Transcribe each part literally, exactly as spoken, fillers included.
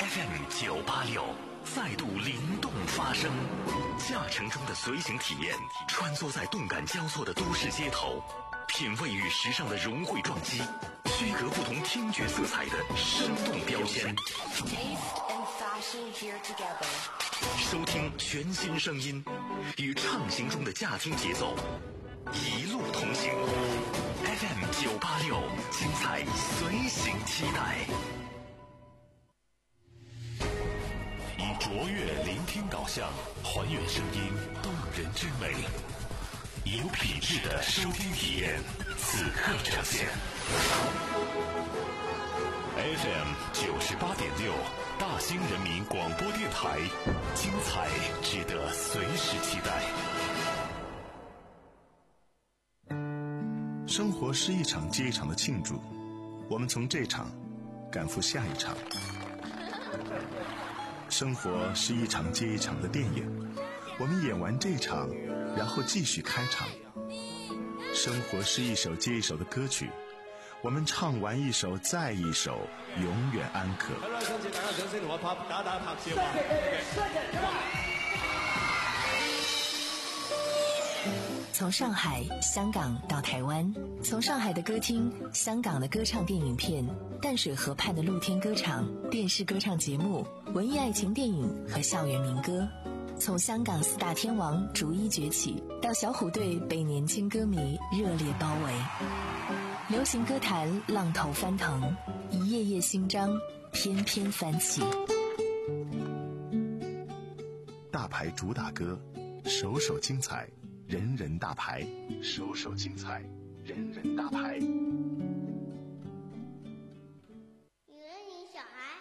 F M 九八六再度灵动发声，驾乘中的随行体验，穿梭在动感交错的都市街头，品味与时尚的融汇撞击，区隔不同听觉色彩的生动标签。收听全新声音，与畅行中的驾听节奏，一路同行。F M 九八六，精彩随行期待。以卓越聆听导向，还原声音动人之美，以有品质的收听体验，此刻呈现。F M 九十八点六，大兴人民广播电台，精彩值得随时期待。 生活是一场接一场的庆祝，我们从这场赶赴下一场。生活是一场接一场的电影，我们演完这场，然后继续开场。生活是一首接一首的歌曲，我们唱完一首再一首，永远安可。 好啦，想請大家掌聲同我拍打打拍攝啊！ 從上海、香港到台灣，從上海的歌廳、香港的歌唱電影片、淡水河畔的露天歌場、電視歌唱節目、文藝愛情電影和校園民歌，從香港四大天王逐一崛起，到小虎隊被年輕歌迷熱烈包圍，流行歌壇浪頭翻騰，一頁頁新章翩翩翻起。 大牌主打歌，首首精彩，人人大牌，首首精彩，人人大牌。 女人与小孩。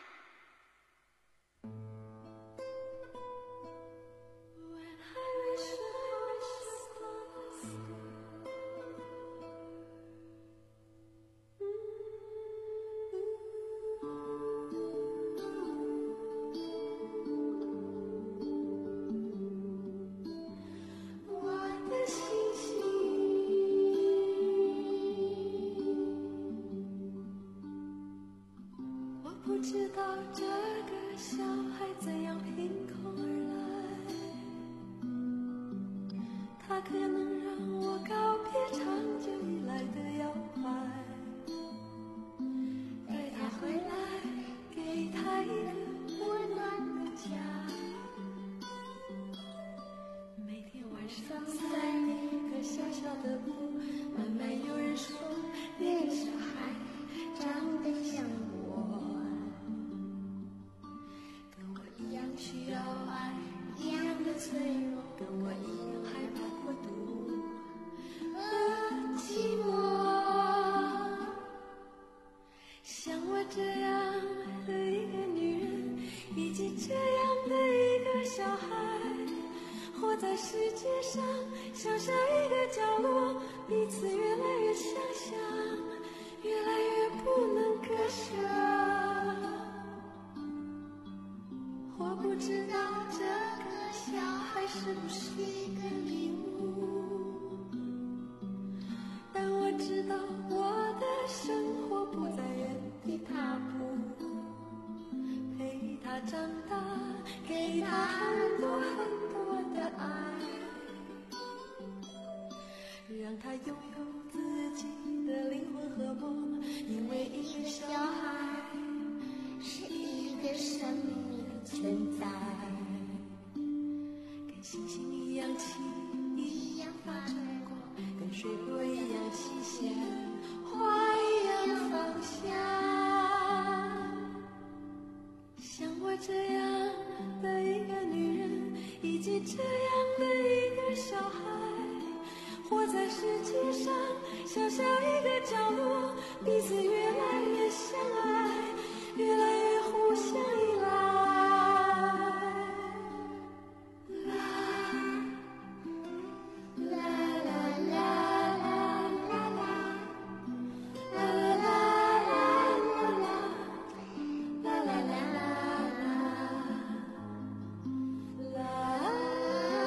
啦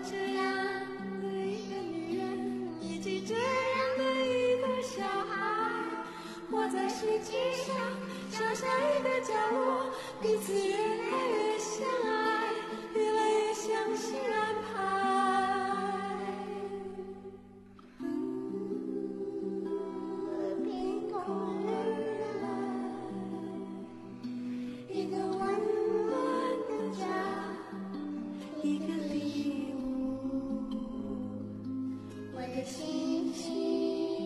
这样的一个女人，以及这样的一个小孩，活在世界上小小一个角落，彼此越来越相爱，越来越相信安排。凭空而来，一个温暖的家，一个礼物，我的心情。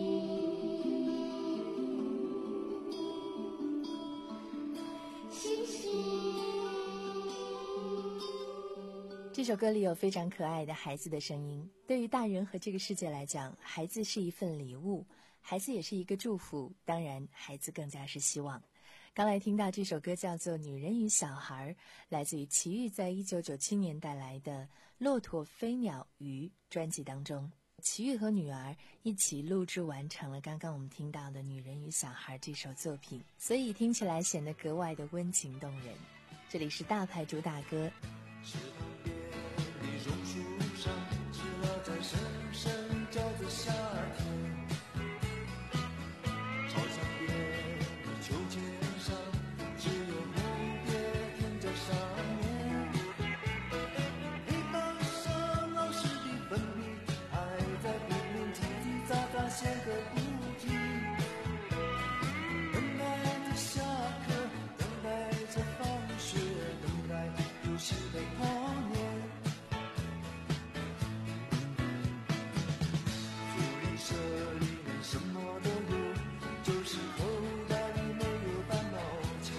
这首歌里有非常可爱的孩子的声音。对于大人和这个世界来讲，孩子是一份礼物，孩子也是一个祝福，当然孩子更加是希望。刚才听到这首歌叫做《女人与小孩》，来自于齐豫在一九九七年带来的《骆驼飞鸟鱼》专辑当中，齐豫和女儿一起录制完成了刚刚我们听到的《女人与小孩》这首作品，所以听起来显得格外的温情动人。这里是大牌主打歌。 池塘边的榕树上，知了在声声叫着夏天。操场边的秋千上，只有蝴蝶停在上面。黑板上老师的粉笔还在拼命叽叽喳喳写个不停。等待着下课，等待着放学，等待游戏的童年。福利社里面什么都有，就是口袋里没有半毛钱。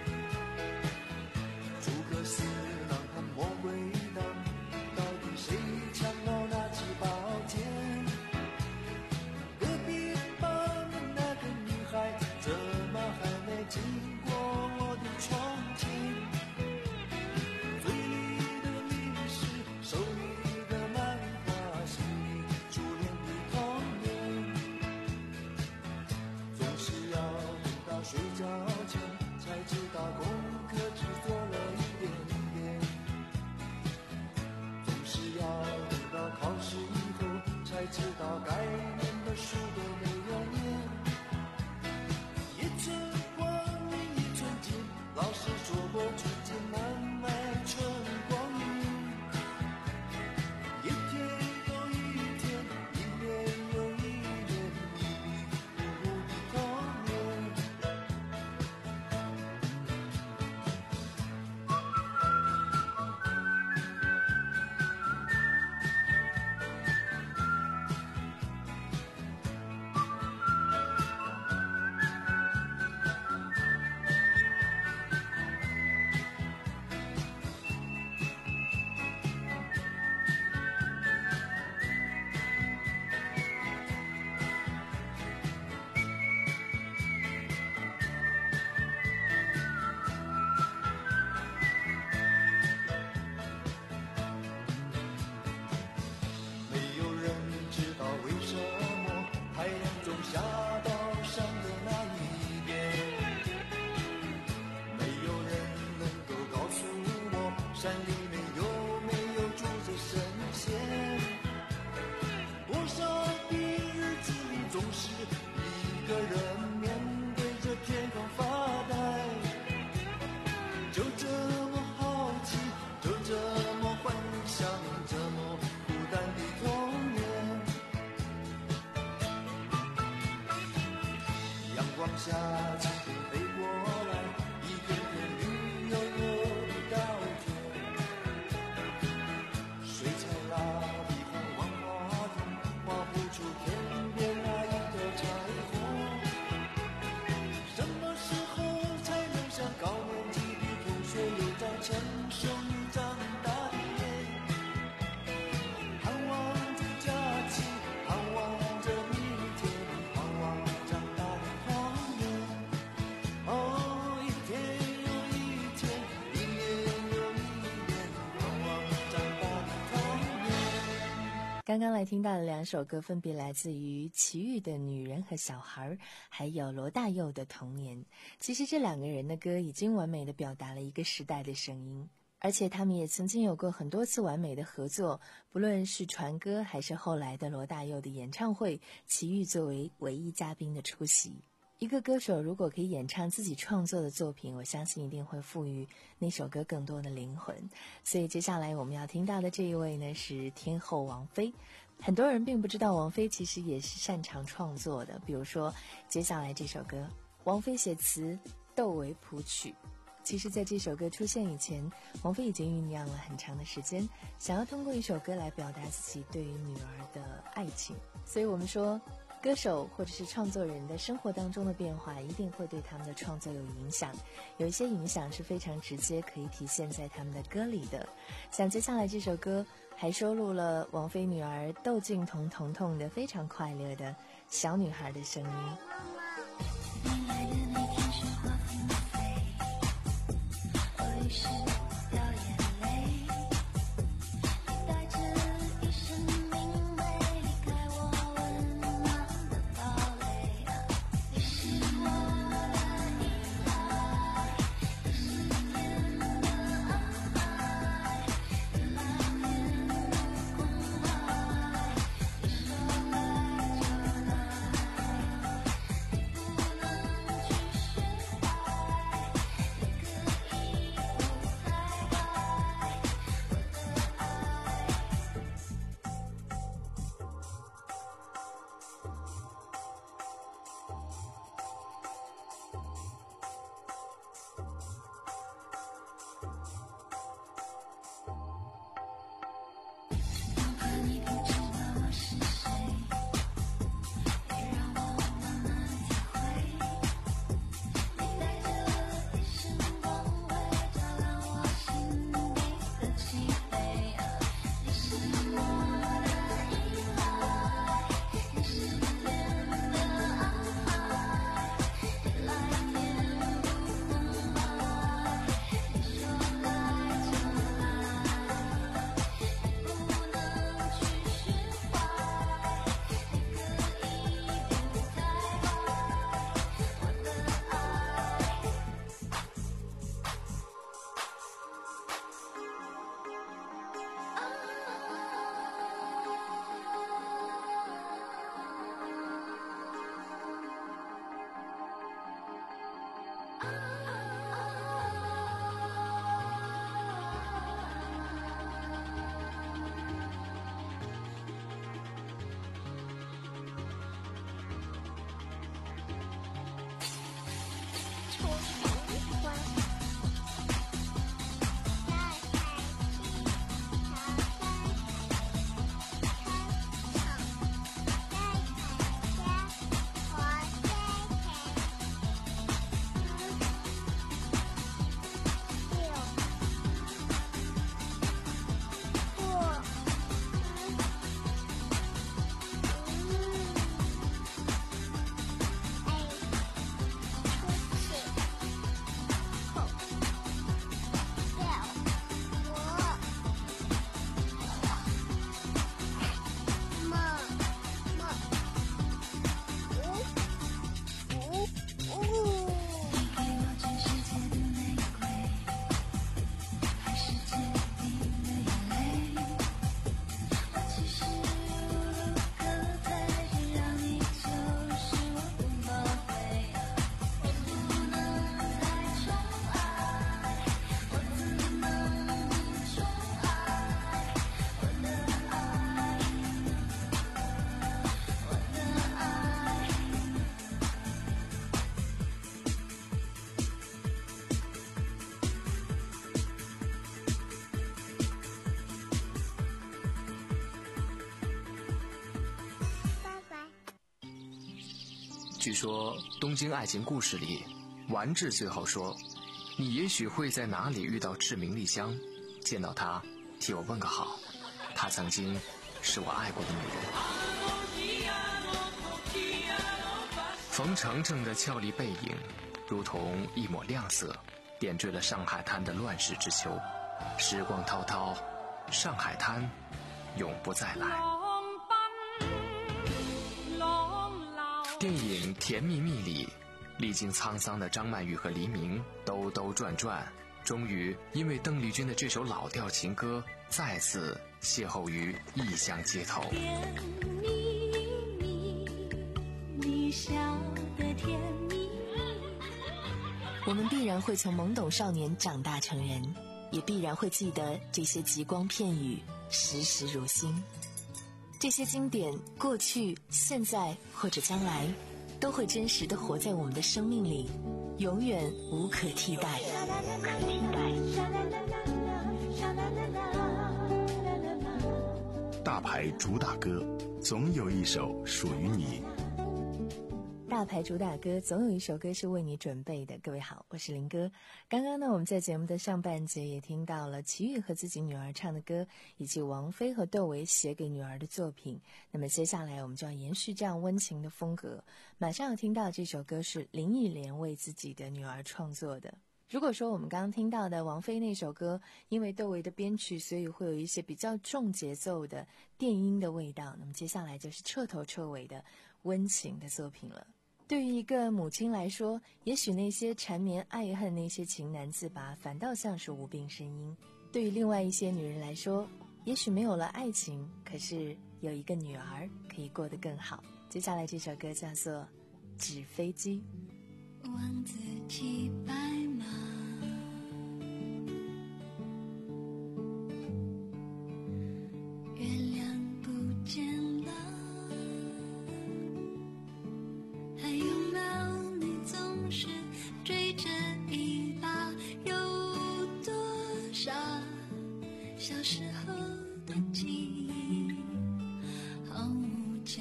诸葛四郎和魔鬼党，到底谁抢到那支宝剑？隔壁班的那个女孩，怎么还没经过我的窗前？嘴里的零食，手里的漫画，心里初恋的童年。总是要等到睡觉前，才知道功课只做了一点点。总是要等到考试以后，才知道该念的书都没有念。一寸光阴一寸金，老师说过春节难买春光阴。一天又一天，一年又一年，迷迷糊糊的童年。没有人知道为什么太阳总下到山的那一边，没有人能够告诉我山里面有没有住着神仙。多少的日子里总是一个人面对着天空发呆，就这么好奇，就这么幻想，这么孤单的童年。阳光下蜻蜓飞过来，一片片绿油油的稻田。水彩蜡笔和万花筒画不出天边那一条彩虹。什么时候才能像高年级的同学有张成熟又长大的脸？盼望着假期，盼望着明天，盼望长大的童年。哦，一天又一天，一年又一年，盼望长大的童年。 刚刚来听到的两首歌分别来自于齐豫的《女人和小孩》，还有罗大佑的《童年》。其实这两个人的歌已经完美地表达了一个时代的声音， 而且他们也曾经有过很多次完美的合作，不论是传歌还是后来的罗大佑的演唱会，齐豫作为唯一嘉宾的出席。一个歌手如果可以演唱自己创作的作品，我相信一定会赋予那首歌更多的灵魂。所以接下来我们要听到的这一位呢，是天后王菲。很多人并不知道王菲其实也是擅长创作的，比如说接下来这首歌，王菲写词，窦唯谱曲。其实在这首歌出现以前，王菲已经酝酿了很长的时间，想要通过一首歌来表达自己对于女儿的爱情。所以我们说，歌手或者是创作人的生活当中的变化一定会对他们的创作有影响，有一些影响是非常直接可以体现在他们的歌里的。像接下来这首歌还收录了王菲女儿窦靖童童童的非常快乐的小女孩的声音。 你来的那天是花纷飞，我于是掉眼泪，你带着一身明媚离开我温暖的堡垒，你是我的依赖，你是天的安排，你来年入关怀，你说来就来，你不能去释怀，你可以不太坏，我的爱。哪怕你不知道我是谁，也让我慢慢体会，你带着一身光辉，照亮我心底的漆黑。你是我的依赖，你是天的安排，你来年入关怀，你说来就来，你不能去释怀，你可以不太坏，我的爱。 错喜欢。 据说《东京爱情故事》里，丸治最后说：“你也许会在哪里遇到志明丽香，见到她，替我问个好。她曾经是我爱过的女人。”冯程程的俏丽背影，如同一抹亮色，点缀了上海滩的乱世之秋。时光滔滔，上海滩永不再来。电影《甜蜜蜜》里，历经沧桑的张曼玉和黎明兜兜转转， 终于因为邓丽君的这首老调情歌再次邂逅于异乡街头。 甜蜜蜜，你笑得甜蜜蜜。 我们必然会从懵懂少年长大成人，也必然会记得这些极光片语，时时如新。这些经典，过去、现在或者将来，都会真实地活在我们的生命里，永远无可替代。 大牌主打歌，总有一首属于你。 大牌主打歌，总有一首歌是为你准备的。各位好，我是林哥。刚刚呢，我们在节目的上半节也听到了齐豫和自己女儿唱的歌，以及王菲和窦唯写给女儿的作品。那么接下来我们就要延续这样温情的风格，马上要听到这首歌是林忆莲为自己的女儿创作的。如果说我们刚刚听到的王菲那首歌，因为窦唯的编曲，所以会有一些比较重节奏的电音的味道，那么接下来就是彻头彻尾的温情的作品了。对于一个母亲来说，也许那些缠绵爱恨，那些情难自拔，反倒像是无病呻吟。对于另外一些女人来说，也许没有了爱情，可是有一个女儿可以过得更好。接下来这首歌叫做《纸飞机》。 王子骑白马，月亮不见了，还有猫你总是追着一把，有多少小时候的记忆毫无价。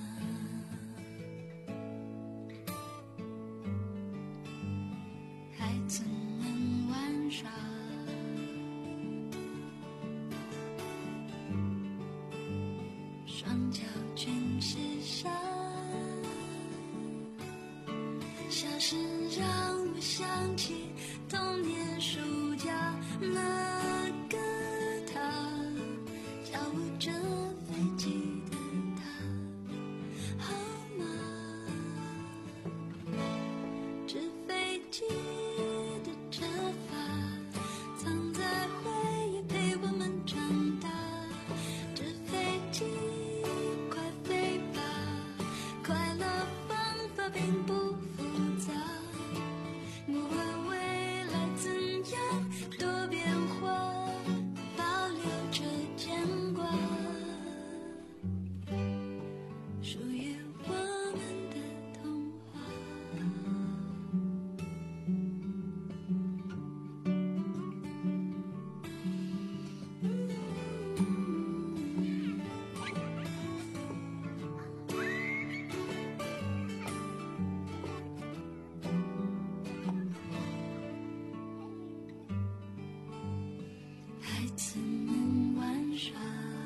孩子们玩耍，双脚全是沙，笑声让我想起童年暑假，那个他教我折飞机的他，好吗？纸飞机的折发藏在回忆陪我们长大，纸飞机快飞吧，快乐方法并不复杂，不管未来怎样多变化，保留着牵挂，属于我们的童话。孩子们玩耍，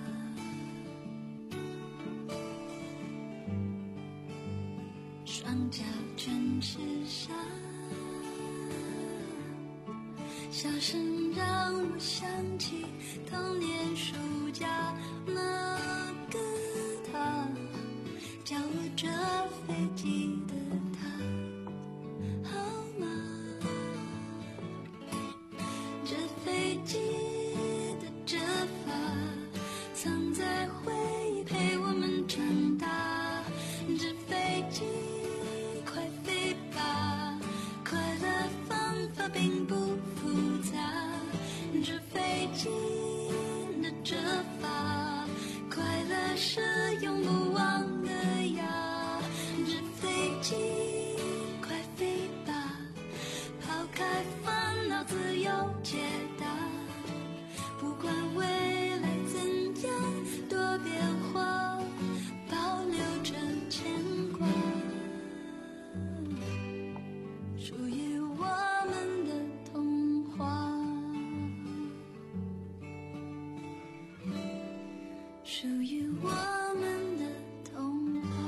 双脚全是沙，笑声让我想起童年暑假，那个他教我折飞机的他，好吗？纸飞机的折发藏在回忆陪我们长大，纸飞机快飞吧，快乐方法并不复杂，纸飞机的折发快乐是永不忘的呀，纸飞机快飞吧，抛开烦恼自由解答，不管未来怎样多变化，保留着牵挂，属于我们的童话，属于我们的童话。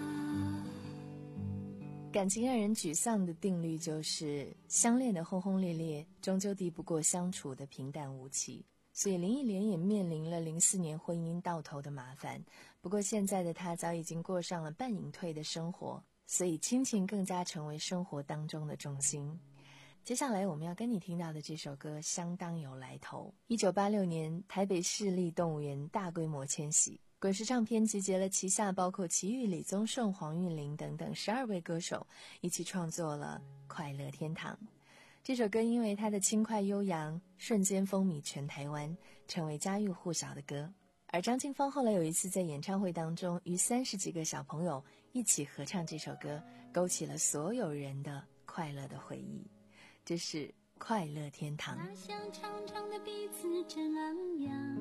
感情让人沮丧的定律就是相恋的轰轰烈烈终究敌不过相处的平淡无奇，所以林忆莲也面临了零四年婚姻到头的麻烦。不过现在的她早已经过上了半隐退的生活，所以亲情更加成为生活当中的重心。 接下来我们要跟你听到的这首歌相当有来头。一九八六年，台北市立动物园大规模迁徙，滚石唱片集结了旗下包括齐豫、李宗盛、黄韵玲等等十二位歌手，一起创作了《快乐天堂》。这首歌因为它的轻快悠扬，瞬间风靡全台湾，成为家喻户晓的歌。而张清芳后来有一次在演唱会当中，与三十几个小朋友一起合唱这首歌，勾起了所有人的快乐的回忆。这是《快乐天堂》。 那香长长的鼻子真昂扬，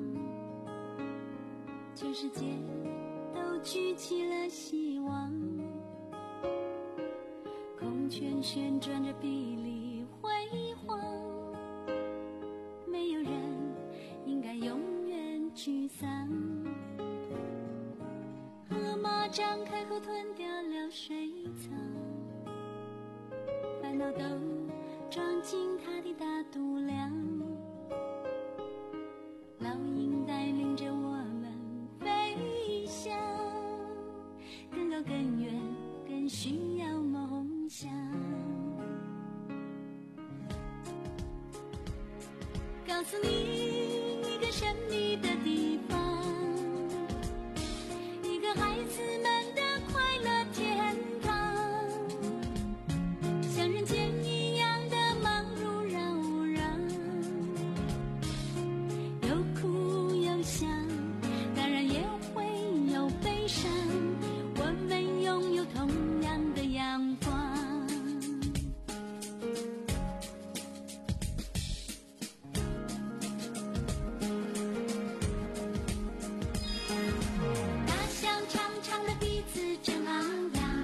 全世界都举起了希望，空圈旋转着比例辉煌，没有人应该永远沮丧。河马张开后吞掉了水草，烦恼都装进它的大肚量，老鹰带领着我们飞翔，更高更远更需要梦想。告诉你一个神秘的地方，一个孩子们的快乐天堂，像人间一样的忙碌扰攘，有哭有笑，当然也会有悲伤，我们拥有同样的阳光。大象长长的鼻子真昂扬，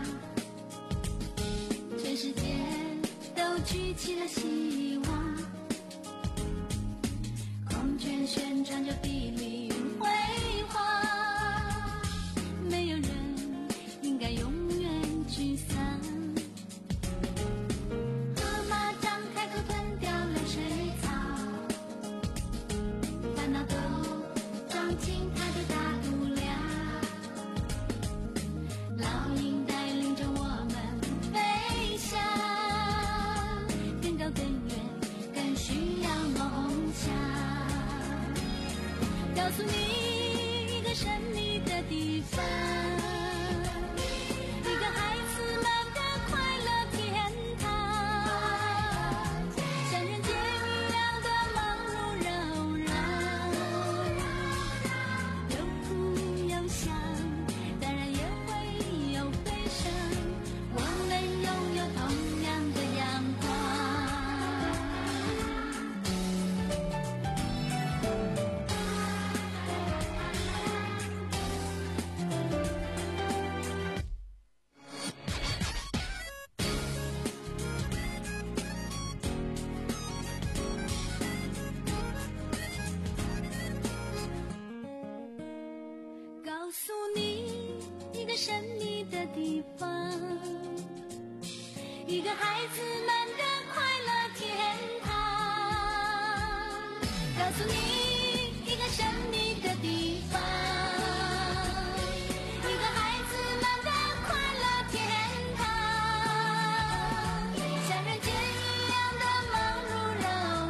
全世界都举起了希望，空圈旋转着比例辉煌，没有人应该永远沮丧。河马张开口吞掉了水草，烦恼都装进它的大肚量，老鹰带领着我们飞翔，更高更远更需要梦想。告诉你一个神秘的地方，一个孩子们的快乐天堂，像人间一样的忙碌扰攘，有哭有笑，当然也会有悲伤，我们拥有同样的阳光。告诉你一个神秘的地方，一个孩子们的快乐天堂。告诉你一个神秘的地方，一个孩子们的快乐天堂，像人间一样的忙碌扰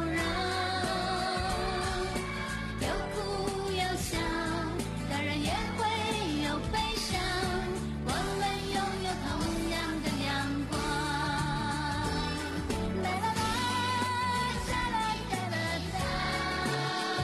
攘，有哭有笑，当然也会有悲伤，我们拥有同样的阳光。啦啦啦，啦啦啦啦啦。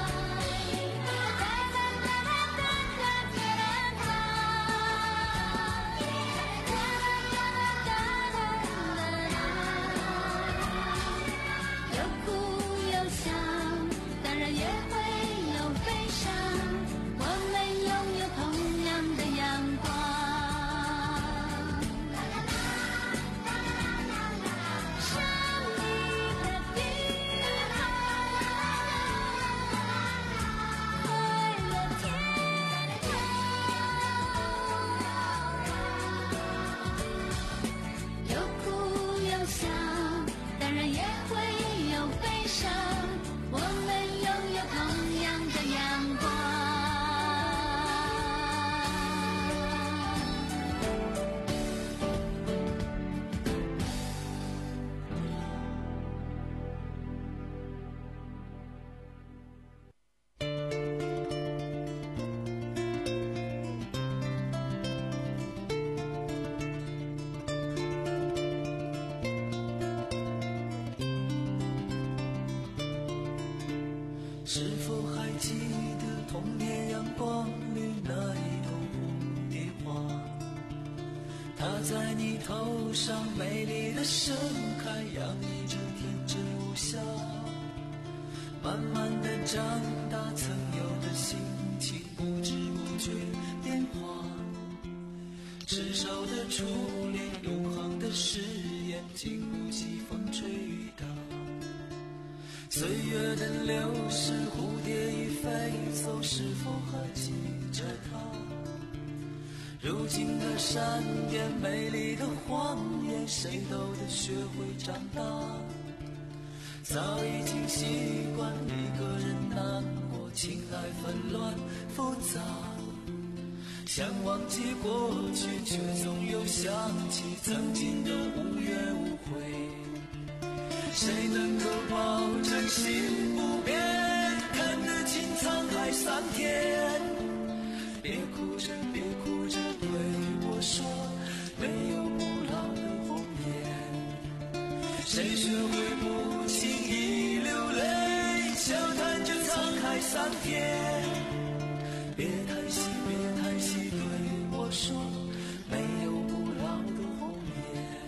否还记得童年阳光里那一朵蝴蝶花？它在你头上美丽的盛开，洋溢着天真无瑕。慢慢的长大，曾有的心情不知不觉变化。执手的初恋，永恒的誓言，经不起风吹雨打。岁月的流逝，蝴蝶已飞走，是否还记着它？如今的山巅，美丽的荒野，谁都得学会长大。早已经习惯一个人难过，情爱纷乱复杂。想忘记过去，却总又想起曾经的无怨无悔。谁能够保证心不变，看得清沧海桑田？别哭着，别哭着对我说，没有不老的红颜。谁学会不轻易流泪，笑谈着沧海桑田？别叹息，别叹息对我说，没有不老的红颜。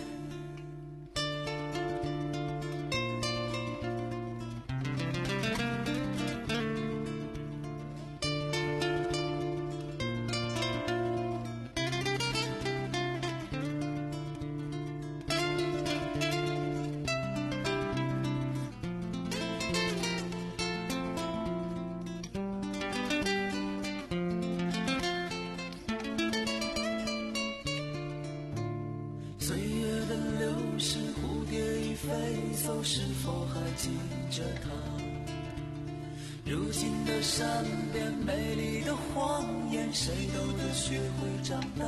走，是否还记着他？如今的山边，美丽的荒野，谁都得学会长大。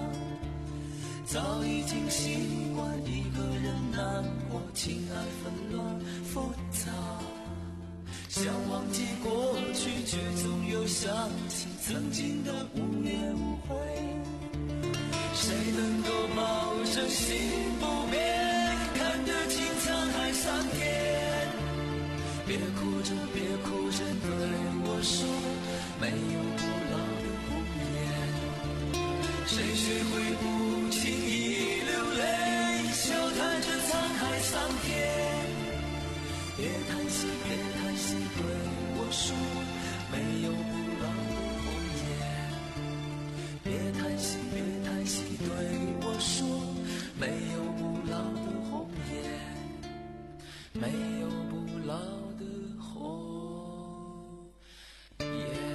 早已经习惯一个人难过，情爱纷乱复杂。想忘记过去，却总又想起曾经的无怨无悔。谁能够保证心不变，看得清沧海桑田？别哭着，别哭着对我说，没有不老的红颜。谁学会不轻易流泪，笑谈着沧海桑田？别叹息，别叹息对我说，没有不老的红颜。别叹息，别叹息对我说，没有不老的红颜，没有不老的红颜。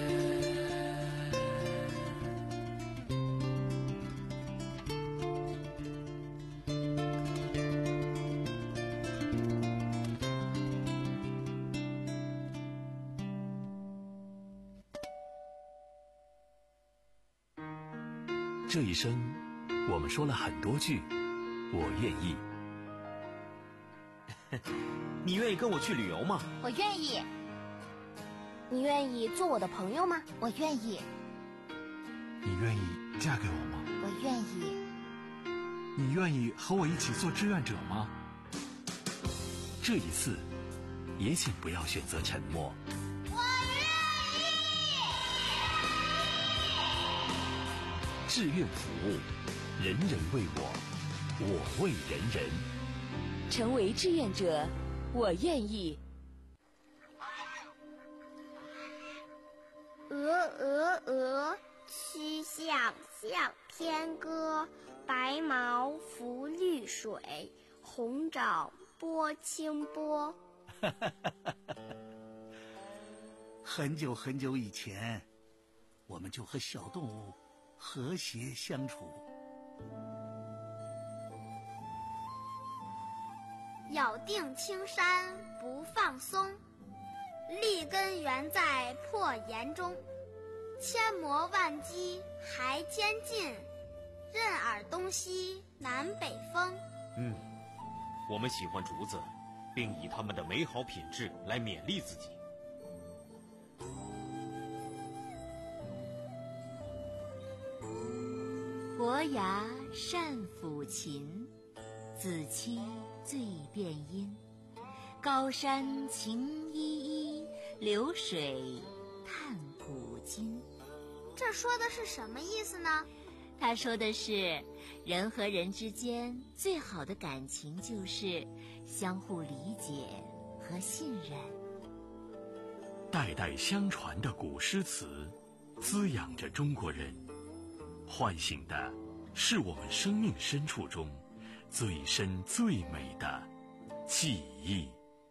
这一生，我们说了很多句“我愿意”。 你愿意跟我去旅游吗？ 我愿意。你愿意做我的朋友吗？我愿意。 你愿意嫁给我吗？ 我愿意。 你愿意和我一起做志愿者吗？ 这一次，也请不要选择沉默。志愿服务，人人为我，我为人人。 成为志愿者，我愿意。 鹅鹅鹅，曲项向天歌。白毛浮绿水，红掌拨清波。 很久很久以前，我们就和小动物和谐相处。 咬定青山不放松，立根原在破岩中。千磨万击还坚劲，任尔东西南北风。 嗯，我们喜欢竹子，并以它们的美好品质来勉励自己。 伯牙善抚琴，子期最辨音。高山晴依依， 流水叹古今。 这说的是什么意思呢？ 他说的是，人和人之间最好的感情就是相互理解和信任。 代代相传的古诗词，滋养着中国人，唤醒的是我们生命深处中最深最美的记忆。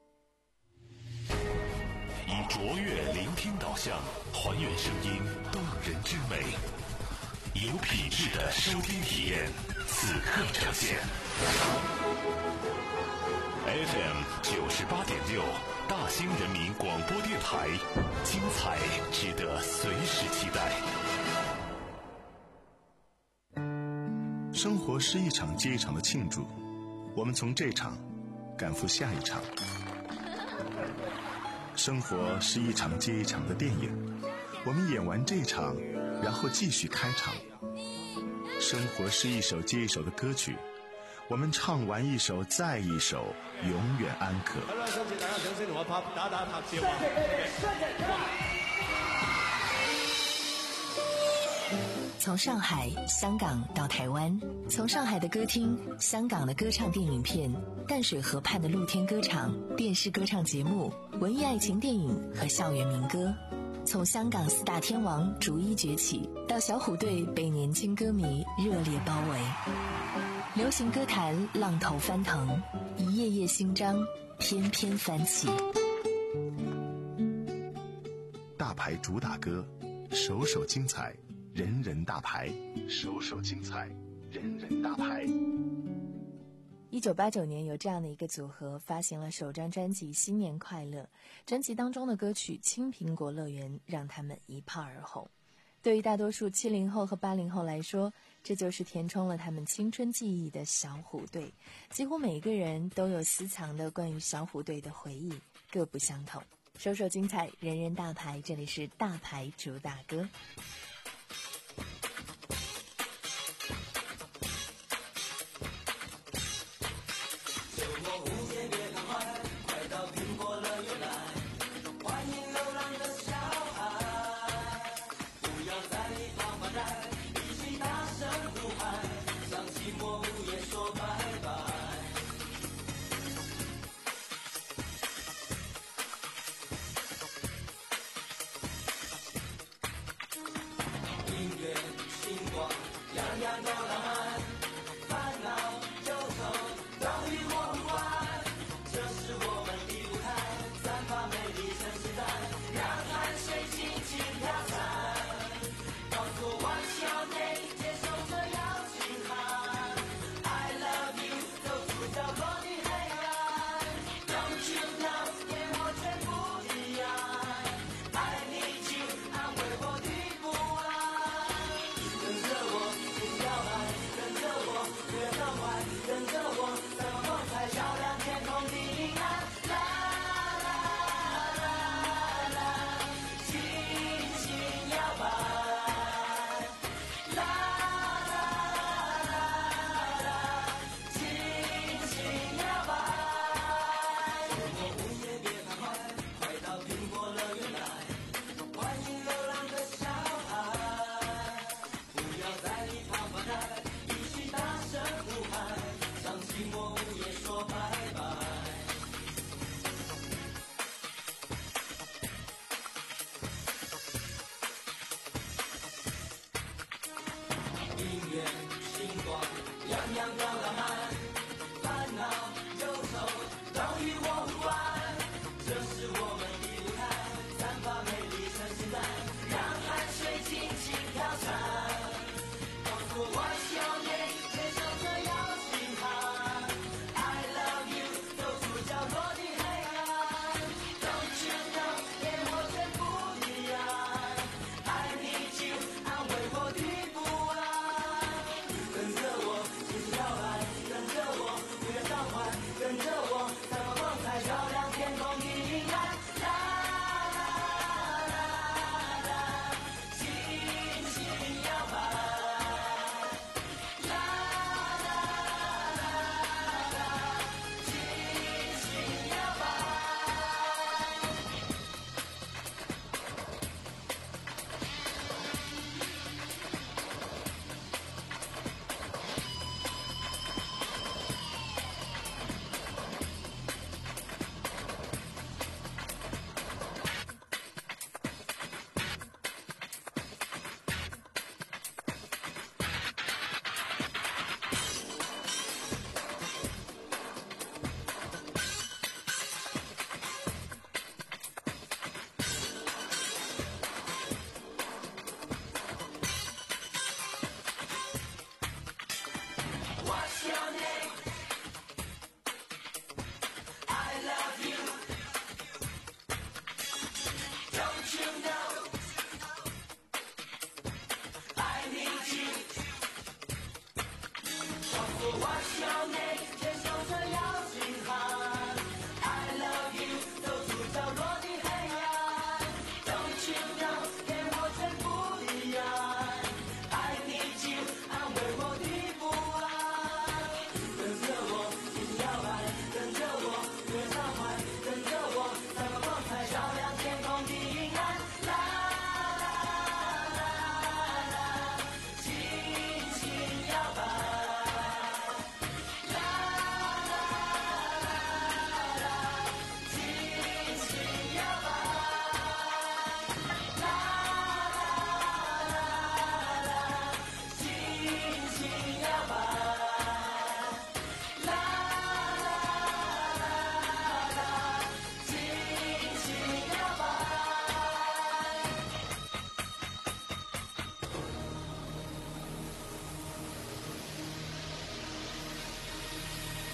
以卓越聆听导向，还原声音动人之美，有品质的收听体验，此刻呈现。F M 九十八点六，大兴人民广播电台，精彩值得随时期待。 生活是一场接一场的庆祝，我们从这场赶赴下一场。生活是一场接一场的电影，我们演完这场，然后继续开场。生活是一首接一首的歌曲，我们唱完一首再一首，永远安可。 从上海、香港到台湾，从上海的歌厅、香港的歌唱电影片、淡水河畔的露天歌场、电视歌唱节目、文艺爱情电影和校园民歌，从香港四大天王逐一崛起，到小虎队被年轻歌迷热烈包围，流行歌坛浪头翻腾，一页页新章翩翩翻起。 大牌主打歌，首首精彩，人人大牌，首首精彩，人人大牌。 一九八九年，有这样的一个组合发行了首张专辑《新年快乐》，专辑当中的歌曲《青苹果乐园》让他们一炮而红。对于大多数七零后和八零后来说，这就是填充了他们青春记忆的小虎队。几乎每个人都有私藏的关于小虎队的回忆，各不相同。首首精彩，人人大牌，这里是大牌主打歌。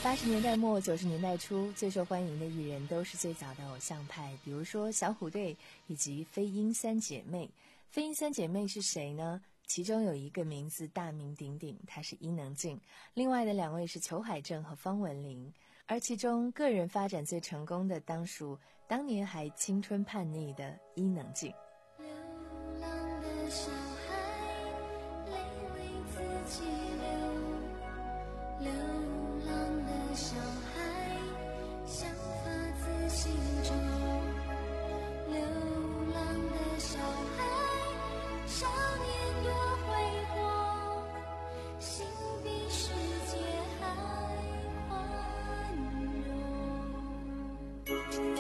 八十年代末九十年代初，最受欢迎的艺人都是最早的偶像派，比如说小虎队以及飞鹰三姐妹。飞鹰三姐妹是谁呢？其中有一个名字大名鼎鼎，她是伊能静，另外的两位是裘海正和方文琳。而其中个人发展最成功的当属当年还青春叛逆的伊能静。 流浪的小孩，泪为自己流，流浪的小孩，想发自心中，流浪的小孩，少年多挥霍，心比世界还宽容。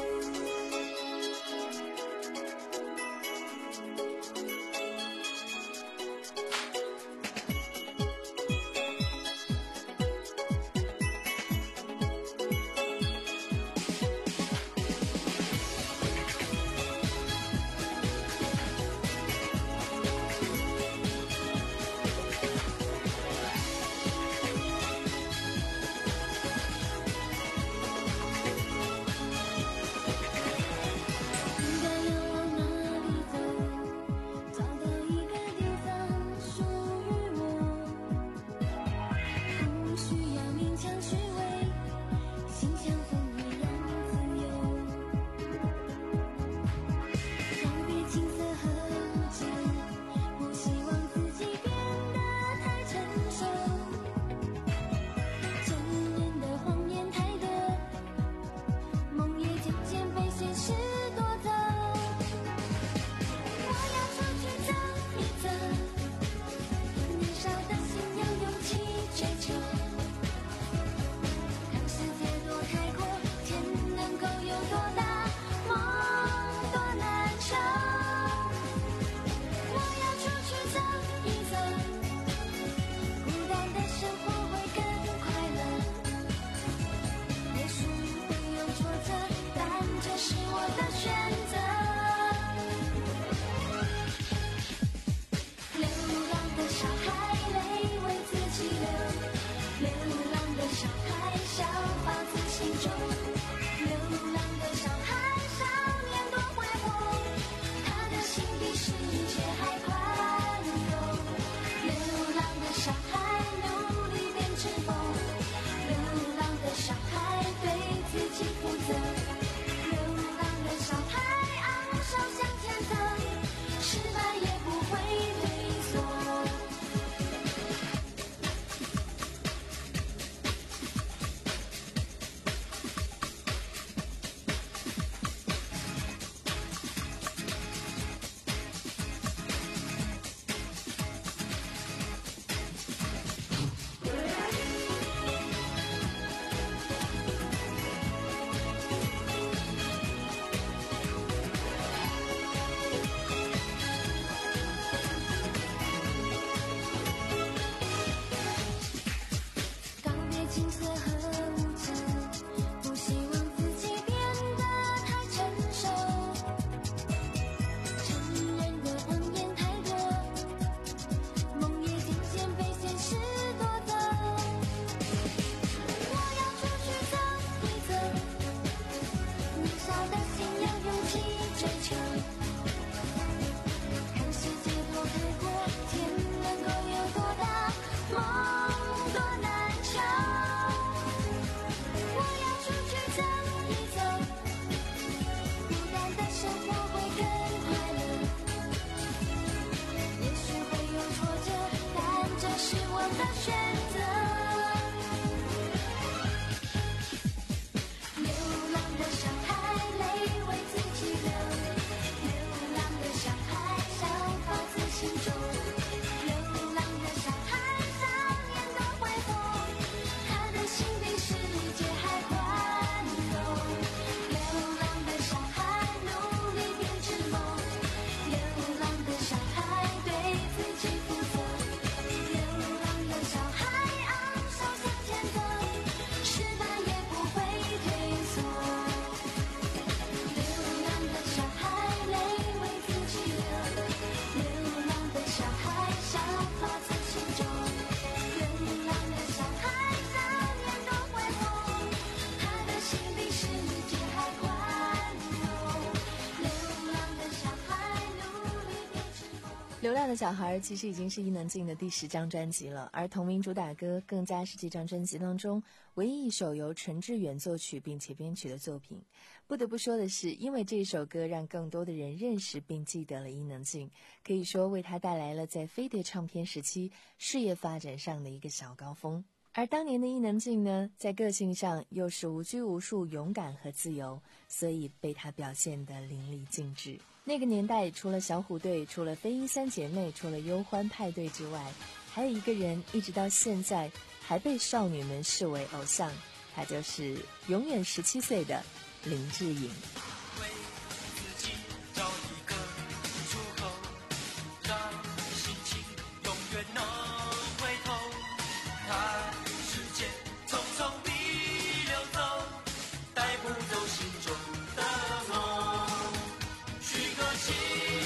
流浪的小孩其实已经是伊能静的第十张专辑了，而同名主打歌更加是这张专辑当中唯一一首由陈志远作曲并且编曲的作品。不得不说的是，因为这首歌让更多的人认识并记得了伊能静，可以说为他带来了在飞碟唱片时期事业发展上的一个小高峰。而当年的伊能静呢，在个性上又是无拘无束、勇敢和自由，所以被她表现得淋漓尽致。那个年代，除了小虎队，除了飞鹰三姐妹，除了忧欢派对之外，还有一个人一直到现在还被少女们视为偶像，他就是永远十七岁的林志颖。 为自己找一个出口，让心情永远能回头，看时间匆匆地流走，带不走心中的梦，许个心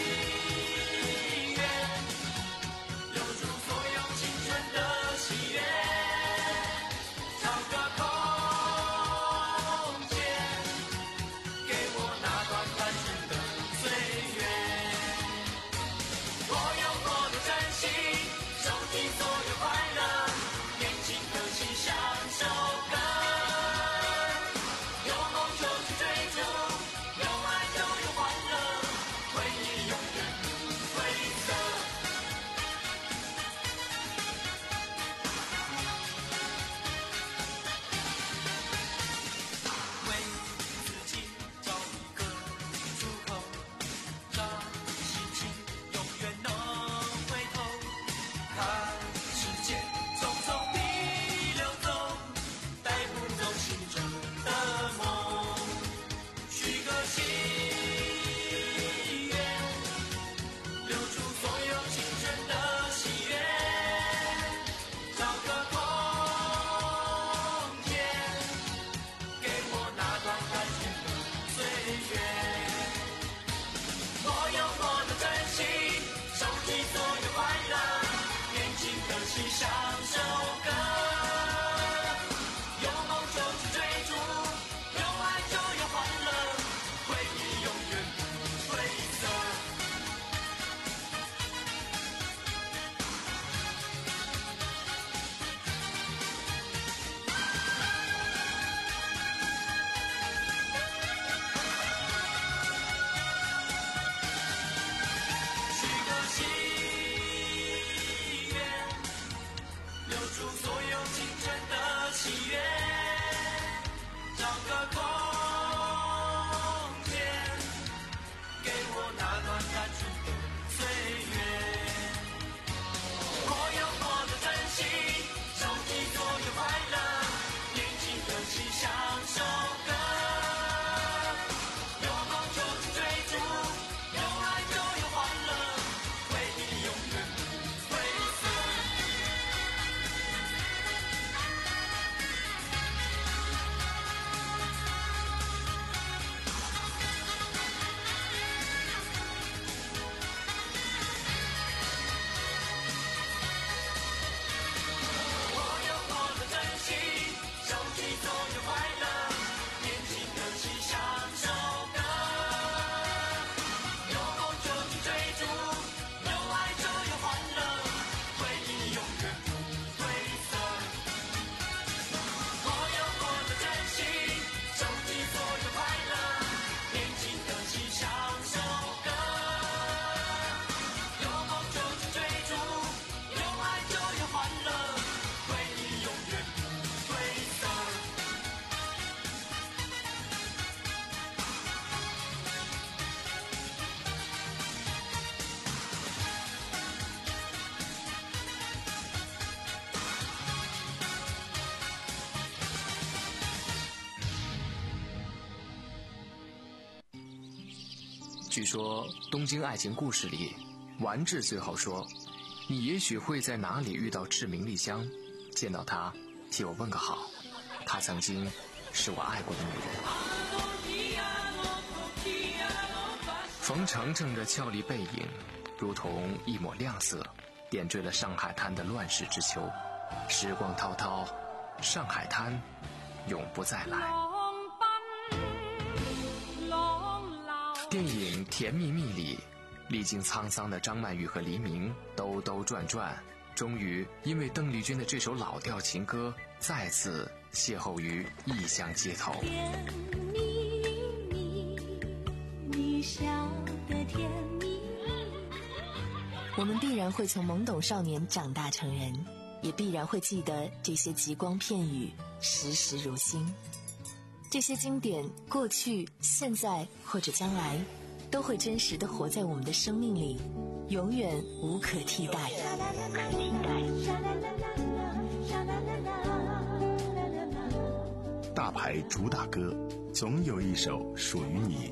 愿，留住所有青春的喜悦，找个空间，给我那段单纯的岁月，我要活得真心，收集所有快乐，年轻的心享受更，有梦就去追逐，有爱就有欢乐，回忆永远不褪色。为自己找一个出口，让心情永远能回头，看时间匆匆地流走，带不走心中的梦，许个心愿，留住所有青春的喜悦，找个空间，给我那段单纯的岁月，我要活得真心，收集所有快乐，年轻的心享受更，有梦就去追逐，有爱就有欢乐，回忆永远不褪色。许个心愿，留住所有青春的喜悦，找个空间，给我那段单纯的岁月，我要活得真心，收集所有快乐，年轻的心享受更，有梦就去追逐，有爱就有欢乐，回忆永远不褪色。我要活得真心，收集所有快乐，年轻的心享受更，有梦就去追逐，有爱就有欢乐，回忆永远不褪色。我要活得真心，收集所有快乐，年轻的心享受更，有梦就去追逐，有爱就有欢乐，回忆永远不褪色。 据说《东京爱情故事》里，丸治最后说：“你也许会在哪里遇到志明丽香，见到她，替我问个好。她曾经是我爱过的女人。”冯程程的俏丽背影，如同一抹亮色，点缀了上海滩的乱世之秋。时光滔滔，上海滩永不再来。电影《甜蜜蜜》里， 历经沧桑的张曼玉和黎明兜兜转转，终于因为邓丽君的这首老调情歌再次邂逅于异乡街头。 甜蜜蜜，你笑得甜蜜。 我们必然会从懵懂少年长大成人，也必然会记得这些极光片语，时时如新。这些经典，过去、现在或者将来，都会真实地活在我们的生命里，永远无可替代。 大牌主打歌，总有一首属于你。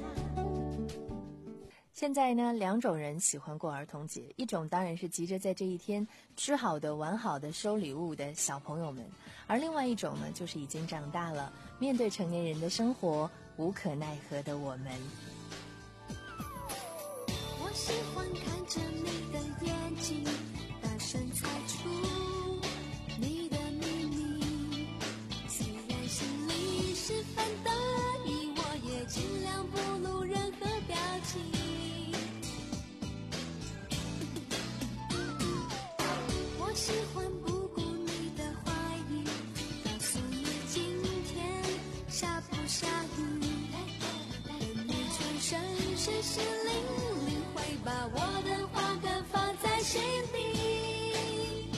现在呢，两种人喜欢过儿童节，一种当然是急着在这一天吃好的、玩好的、收礼物的小朋友们，而另外一种呢，就是已经长大了，面对成年人的生活无可奈何的我们。 我喜欢看着你的眼睛，大声猜出你的秘密，虽然心里十分得意，我也尽量不露任何表情。我喜欢不顾你的怀疑，告诉你今天下不下雨，等你转身时湿淋淋，会把我的话更放在心底，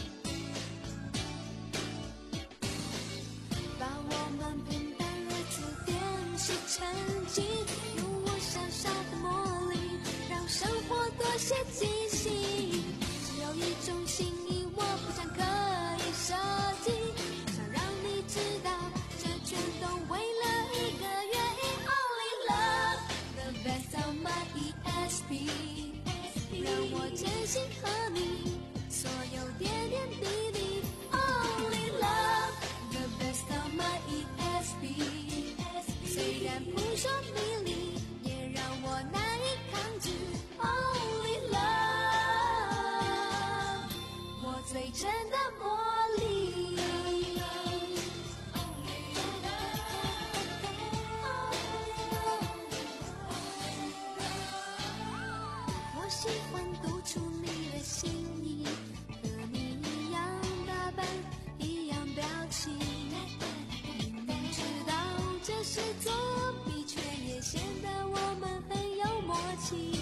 把我们平淡日子点石成金，用我傻傻的魔力让生活多些惊喜，只有一种心意我不想可以设计，想让你知道这全都为了一个原因， Only love the best of my E S P， 让我真心和你所有点点滴滴， Only love the best of my E S P， 虽然扑朔迷离也让我难以抗拒， Only love 我最真的魔力。我喜欢读出你的心意，和你一样打扮，一样表情，明明知道这是作弊，却也显得我们很有默契。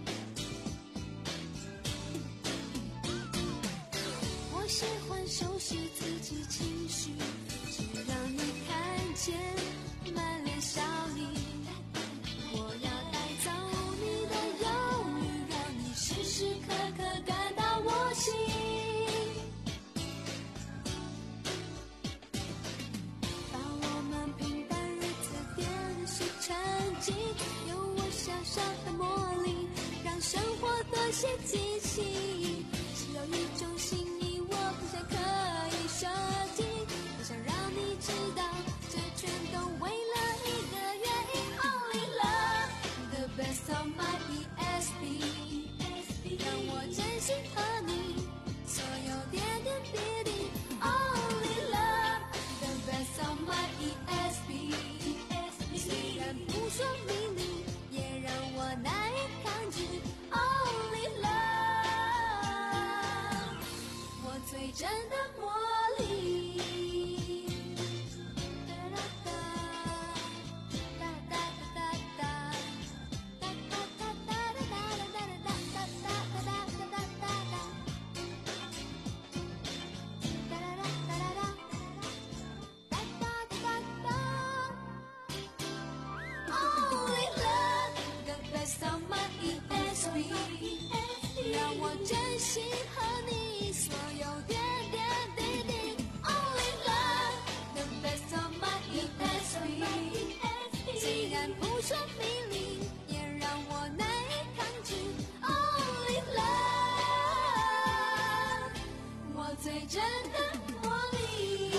我喜欢收拾自己情绪，只让你看见满脸笑意，我要带走你的忧虑，让你时时刻刻感到我心，把我们平淡日子点石成金，用我傻傻的魔力让生活多些惊喜，只有一种心意我不想可以设计，我想让你知道这全都为了一个原因， Only love the best of my E S P， 让我真心和你所有点点滴滴， Only love the best of my E S P， 虽然扑朔迷离也让我难以抗拒， Only love 我最真的魔力。Only love the best of my E S P， 让我真心和你所有点点滴滴， Only love the best of my E S P， 虽然扑朔迷离也让我难以抗拒， Only love 我最真的魔力。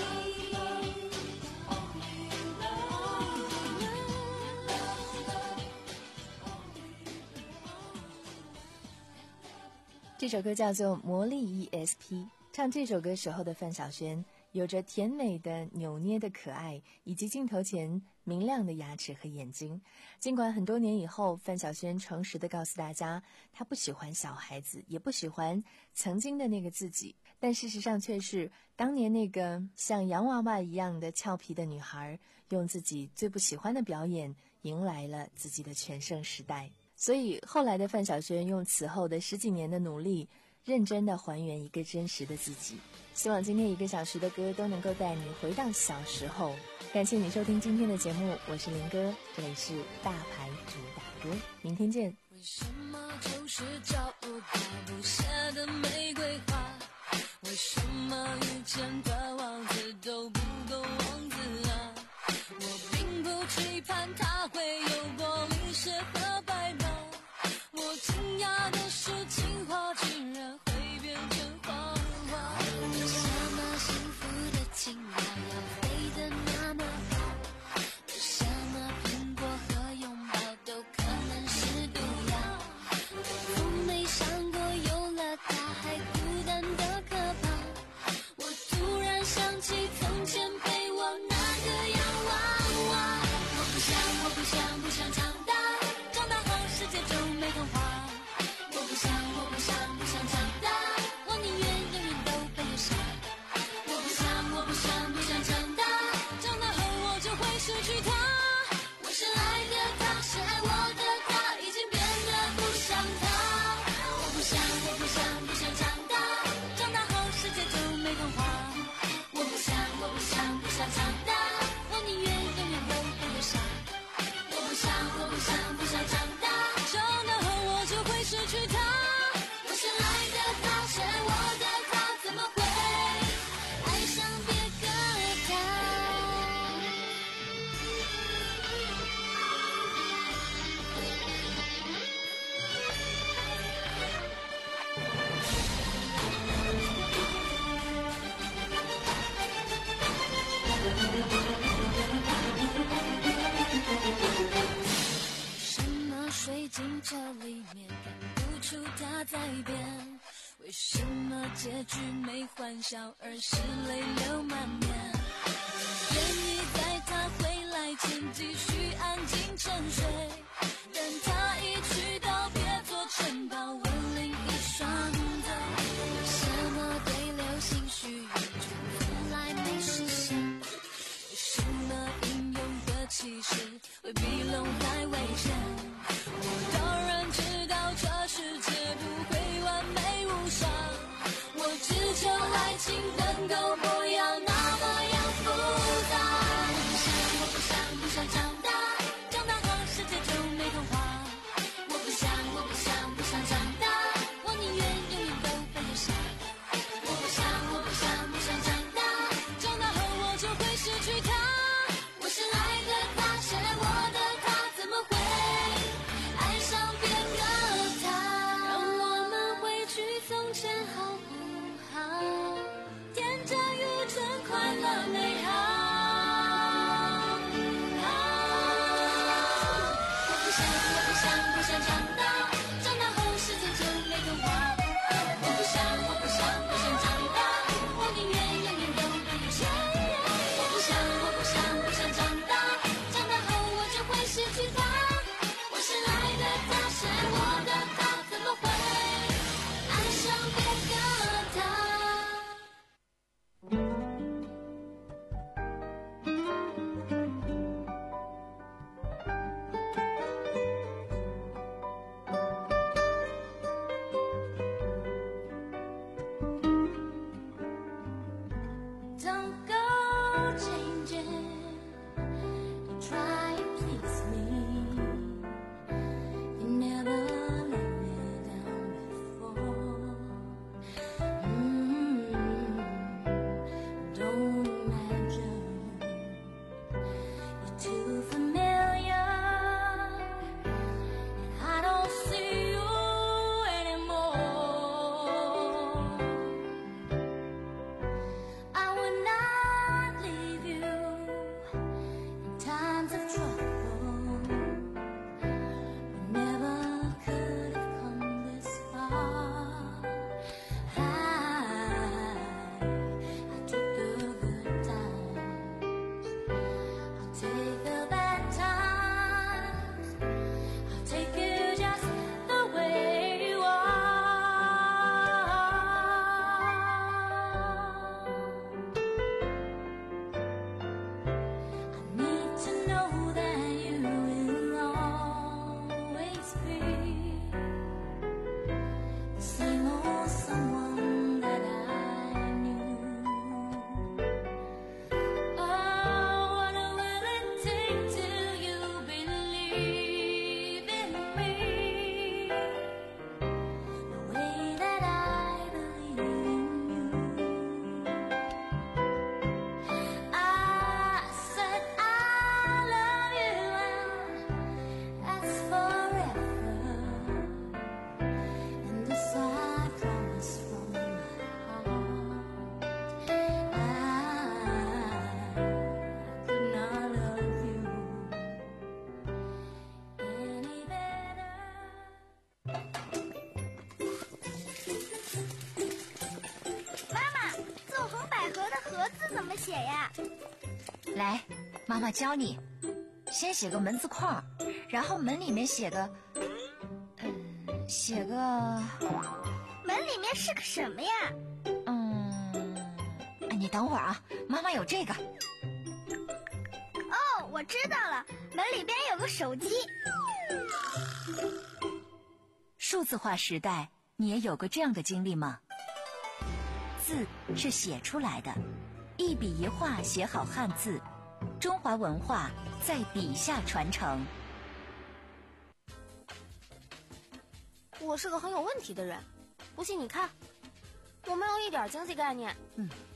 这首歌叫做《魔力 E S P》，唱这首歌时候的范晓萱有着甜美的扭捏的可爱，以及镜头前明亮的牙齿和眼睛。尽管很多年以后，范晓萱诚实地告诉大家，她不喜欢小孩子，也不喜欢曾经的那个自己，但事实上却是当年那个像洋娃娃一样的俏皮的女孩，用自己最不喜欢的表演迎来了自己的全盛时代。所以后来的范晓萱用此后的十几年的努力，认真地还原一个真实的自己。希望今天一个小时的歌都能够带你回到小时候。感谢你收听今天的节目，我是林哥，这里是大牌主打歌，明天见。 为什么就是找不到不谢的玫瑰花？为什么遇见的王子都不够王子啊？我并不期盼他会有过历史和白马，我惊讶的是情话竟然会变成谎话。为什么幸福的青蛙要飞得那么高？为什么苹果和拥抱都可能是毒药？从没想过有了它还孤单的可怕。我突然想起从前陪我那个洋娃娃。我不想，我不想，不想长大，长大后世界就没童话。我不想，我不想，不想长大，我宁愿永远都被留下。我不想，我不想，不想长大，长大后我就会失去他。我深爱的他，深爱我的他，已经变得不像他。我不想，我不想，不想长大，长大后世界就没童话。我不想，我不想，不想长大，我宁愿永远都被留下。我不想，我不想，不想长大，长大后我就会失去他。我深爱的他，深爱我的他，怎么会爱上别个他？什么水晶这里面看不出它在变？为什么结局没欢笑，而是泪流满面？愿意在他回来前继续安静沉睡，等他一去到别做城堡，我另一双腿。为什么对流星许愿却从来没实现？为什么英勇的骑士会比龙还危险？我当然知道这世界不会完美无伤，我只求爱情能够不要那么样复杂。我不想，我不想，不想长大，长大后世界就国字怎么写呀？ 来，妈妈教你。先写个门字框，然后门里面写个，嗯，写个。 门里面是个什么呀？ 嗯，你等会儿啊，妈妈有这个。 哦，我知道了，门里边有个手机。 数字化时代，你也有过这样的经历吗？字是写出来的，一笔一画写好汉字，中华文化在笔下传承。 我是个很有问题的人，不信你看，我没有一点经济概念。 嗯，